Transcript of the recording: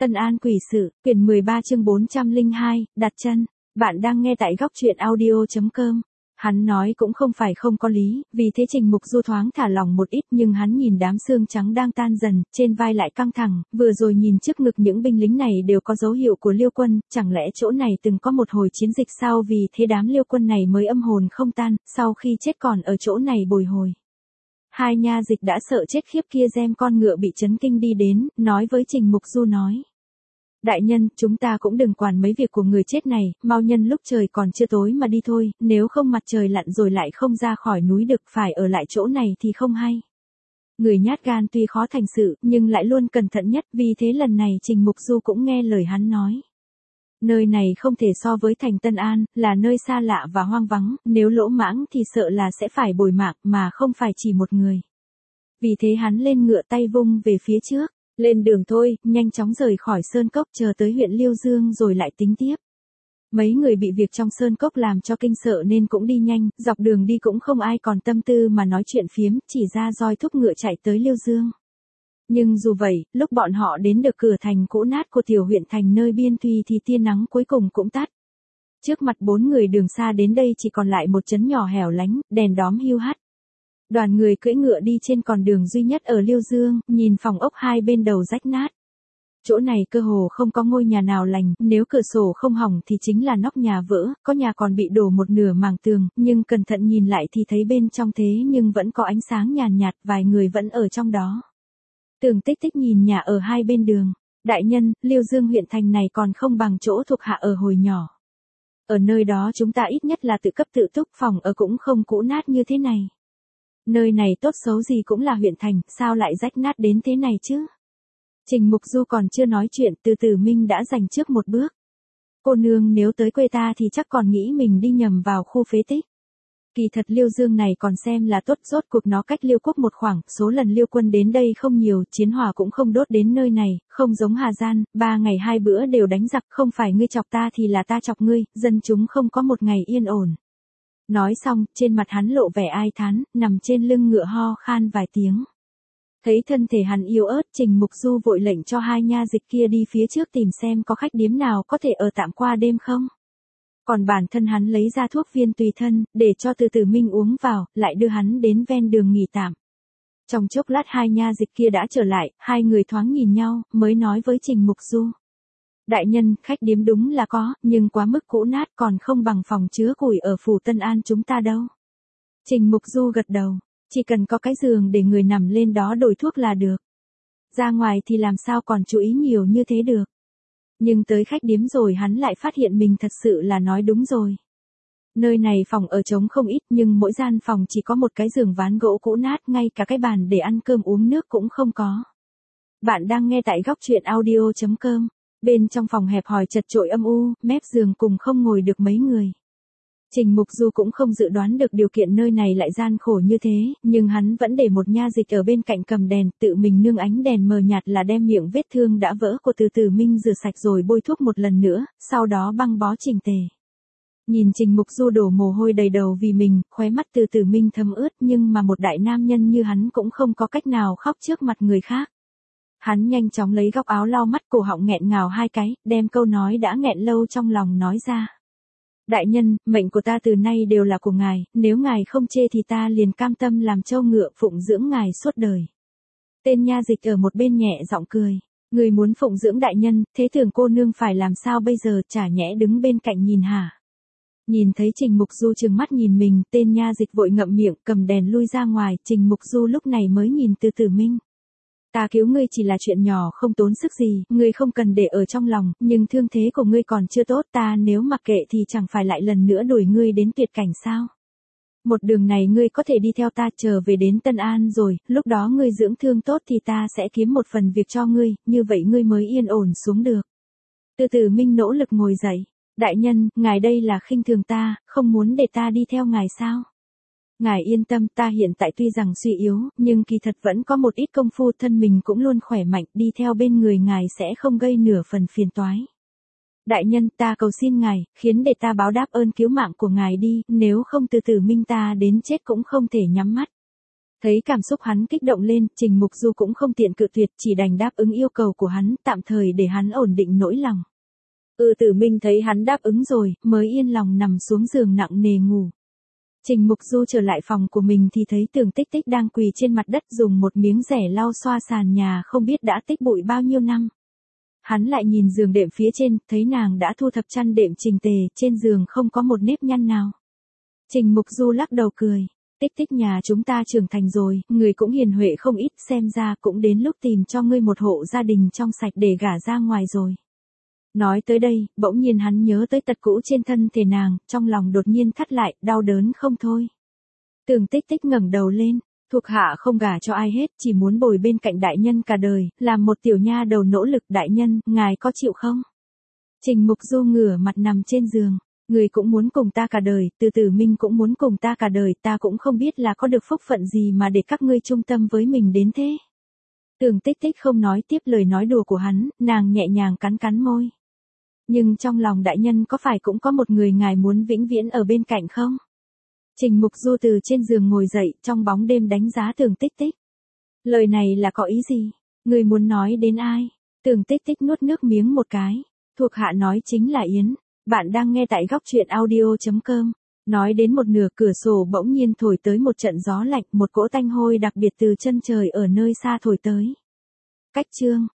Tân An quỷ sự, quyển 13 chương 402, đặt chân. Bạn đang nghe tại góc truyện audio.com. Hắn nói cũng không phải không có lý, vì thế Trình Mục Du thoáng thả lỏng một ít, nhưng hắn nhìn đám xương trắng đang tan dần, trên vai lại căng thẳng, vừa rồi nhìn trước ngực những binh lính này đều có dấu hiệu của Liêu quân, chẳng lẽ chỗ này từng có một hồi chiến dịch sao, vì thế đám Liêu quân này mới âm hồn không tan, sau khi chết còn ở chỗ này bồi hồi. Hai nha dịch đã sợ chết khiếp kia xem con ngựa bị chấn kinh đi đến, nói với Trình Mục Du nói. Đại nhân, chúng ta cũng đừng quản mấy việc của người chết này, mau nhân lúc trời còn chưa tối mà đi thôi, nếu không mặt trời lặn rồi lại không ra khỏi núi được, phải ở lại chỗ này thì không hay. Người nhát gan tuy khó thành sự, nhưng lại luôn cẩn thận nhất, vì thế lần này Trình Mục Du cũng nghe lời hắn nói. Nơi này không thể so với thành Tân An, là nơi xa lạ và hoang vắng, nếu lỗ mãng thì sợ là sẽ phải bồi mạng, mà không phải chỉ một người. Vì thế hắn lên ngựa tay vung về phía trước. Lên đường thôi, nhanh chóng rời khỏi Sơn Cốc, chờ tới huyện Liêu Dương rồi lại tính tiếp. Mấy người bị việc trong Sơn Cốc làm cho kinh sợ nên cũng đi nhanh, dọc đường đi cũng không ai còn tâm tư mà nói chuyện phiếm, chỉ ra roi thúc ngựa chạy tới Liêu Dương. Nhưng dù vậy, lúc bọn họ đến được cửa thành cũ nát của tiểu huyện thành nơi biên thùy thì tia nắng cuối cùng cũng tắt. Trước mặt bốn người đường xa đến đây chỉ còn lại một trấn nhỏ hẻo lánh, đèn đóm hiu hắt. Đoàn người cưỡi ngựa đi trên con đường duy nhất ở Liêu Dương, nhìn phòng ốc hai bên đầu rách nát. Chỗ này cơ hồ không có ngôi nhà nào lành, nếu cửa sổ không hỏng thì chính là nóc nhà vỡ, có nhà còn bị đổ một nửa màng tường, nhưng cẩn thận nhìn lại thì thấy bên trong thế nhưng vẫn có ánh sáng nhàn nhạt, vài người vẫn ở trong đó. Tường Tích Tích nhìn nhà ở hai bên đường. Đại nhân, Liêu Dương huyện thành này còn không bằng chỗ thuộc hạ ở hồi nhỏ. Ở nơi đó chúng ta ít nhất là tự cấp tự túc, phòng ở cũng không cũ nát như thế này. Nơi này tốt xấu gì cũng là huyện thành, sao lại rách nát đến thế này chứ? Trình Mục Du còn chưa nói chuyện, Từ Tử Minh đã giành trước một bước. Cô nương, nếu tới quê ta thì chắc còn nghĩ mình đi nhầm vào khu phế tích. Kỳ thật Liêu Dương này còn xem là tốt, rốt cuộc nó cách Liêu quốc một khoảng, số lần Liêu quân đến đây không nhiều, chiến hỏa cũng không đốt đến nơi này, không giống Hà Gian, 3 ngày 2 bữa đều đánh giặc, không phải ngươi chọc ta thì là ta chọc ngươi, dân chúng không có một ngày yên ổn. Nói xong, trên mặt hắn lộ vẻ ai thán, nằm trên lưng ngựa ho khan vài tiếng. Thấy thân thể hắn yếu ớt, Trình Mục Du vội lệnh cho hai nha dịch kia đi phía trước tìm xem có khách điếm nào có thể ở tạm qua đêm không. Còn bản thân hắn lấy ra thuốc viên tùy thân, để cho Từ Tử Minh uống vào, lại đưa hắn đến ven đường nghỉ tạm. Trong chốc lát hai nha dịch kia đã trở lại, hai người thoáng nhìn nhau, mới nói với Trình Mục Du. Đại nhân, khách điếm đúng là có, nhưng quá mức cũ nát, còn không bằng phòng chứa củi ở phủ Tân An chúng ta đâu. Trình Mục Du gật đầu, chỉ cần có cái giường để người nằm lên đó đổi thuốc là được. Ra ngoài thì làm sao còn chú ý nhiều như thế được. Nhưng tới khách điếm rồi hắn lại phát hiện mình thật sự là nói đúng rồi. Nơi này phòng ở trống không ít, nhưng mỗi gian phòng chỉ có một cái giường ván gỗ cũ nát, ngay cả cái bàn để ăn cơm uống nước cũng không có. Bạn đang nghe tại góc truyện audio.com. Bên trong phòng hẹp hòi chật chội âm u, mép giường cùng không ngồi được mấy người. Trình Mục Du cũng không dự đoán được điều kiện nơi này lại gian khổ như thế, nhưng hắn vẫn để một nha dịch ở bên cạnh cầm đèn, tự mình nương ánh đèn mờ nhạt là đem miệng vết thương đã vỡ của Từ Tử Minh rửa sạch rồi bôi thuốc một lần nữa, sau đó băng bó chỉnh tề. Nhìn Trình Mục Du đổ mồ hôi đầy đầu vì mình, khóe mắt Từ Tử Minh thấm ướt, nhưng mà một đại nam nhân như hắn cũng không có cách nào khóc trước mặt người khác. Hắn nhanh chóng lấy góc áo lau mắt, cổ họng nghẹn ngào hai cái, đem câu nói đã nghẹn lâu trong lòng nói ra. Đại nhân, mệnh của ta từ nay đều là của ngài, nếu ngài không chê thì ta liền cam tâm làm trâu ngựa phụng dưỡng ngài suốt đời. Tên nha dịch ở một bên nhẹ giọng cười. Người muốn phụng dưỡng đại nhân, thế tưởng cô nương phải làm sao bây giờ, chả nhẽ đứng bên cạnh nhìn hả? Nhìn thấy Trình Mục Du trừng mắt nhìn mình, tên nha dịch vội ngậm miệng, cầm đèn lui ra ngoài, Trình Mục Du lúc này mới nhìn Từ Tử Minh. Ta cứu ngươi chỉ là chuyện nhỏ không tốn sức gì, ngươi không cần để ở trong lòng, nhưng thương thế của ngươi còn chưa tốt, ta nếu mặc kệ thì chẳng phải lại lần nữa đuổi ngươi đến tuyệt cảnh sao? Một đường này ngươi có thể đi theo ta trở về đến Tân An rồi, lúc đó ngươi dưỡng thương tốt thì ta sẽ kiếm một phần việc cho ngươi, như vậy ngươi mới yên ổn xuống được. Từ Tử Minh nỗ lực ngồi dậy. Đại nhân, ngài đây là khinh thường ta, không muốn để ta đi theo ngài sao? Ngài yên tâm, ta hiện tại tuy rằng suy yếu, nhưng kỳ thật vẫn có một ít công phu, thân mình cũng luôn khỏe mạnh, đi theo bên người ngài sẽ không gây nửa phần phiền toái. Đại nhân, ta cầu xin ngài, khiến để ta báo đáp ơn cứu mạng của ngài đi, nếu không Từ Tử Minh ta đến chết cũng không thể nhắm mắt. Thấy cảm xúc hắn kích động lên, Trình Mục Du cũng không tiện cự tuyệt, chỉ đành đáp ứng yêu cầu của hắn, tạm thời để hắn ổn định nỗi lòng. Tử Minh thấy hắn đáp ứng rồi, mới yên lòng nằm xuống giường nặng nề ngủ. Trình Mục Du trở lại phòng của mình thì thấy Tưởng Tích Tích đang quỳ trên mặt đất dùng một miếng rẻ lau xoa sàn nhà không biết đã tích bụi bao nhiêu năm. Hắn lại nhìn giường đệm phía trên, thấy nàng đã thu thập chăn đệm chỉnh tề, trên giường không có một nếp nhăn nào. Trình Mục Du lắc đầu cười. Tích Tích, nhà chúng ta trưởng thành rồi, người cũng hiền huệ không ít, xem ra cũng đến lúc tìm cho ngươi một hộ gia đình trong sạch để gả ra ngoài rồi. Nói tới đây, bỗng nhiên hắn nhớ tới tật cũ trên thân thể nàng, trong lòng đột nhiên thắt lại, đau đớn không thôi. Tưởng Tích Tích ngẩng đầu lên, thuộc hạ không gả cho ai hết, chỉ muốn bồi bên cạnh đại nhân cả đời, làm một tiểu nha đầu nỗ lực. Đại nhân, ngài có chịu không? Trình Mục Du ngửa mặt nằm trên giường. Người cũng muốn cùng ta cả đời, Tử Minh cũng muốn cùng ta cả đời, ta cũng không biết là có được phúc phận gì mà để các ngươi trung tâm với mình đến thế. Tưởng Tích Tích không nói tiếp lời nói đùa của hắn, nàng nhẹ nhàng cắn cắn môi. Nhưng trong lòng đại nhân có phải cũng có một người ngài muốn vĩnh viễn ở bên cạnh không? Trình Mục Du từ trên giường ngồi dậy, trong bóng đêm đánh giá Tưởng Tích Tích. Lời này là có ý gì? Người muốn nói đến ai? Tưởng Tích Tích nuốt nước miếng một cái. Thuộc hạ nói chính là Yến. Bạn đang nghe tại góc truyện audio.com. Nói đến một nửa, cửa sổ bỗng nhiên thổi tới một trận gió lạnh, một cỗ tanh hôi đặc biệt từ chân trời ở nơi xa thổi tới. Cách chương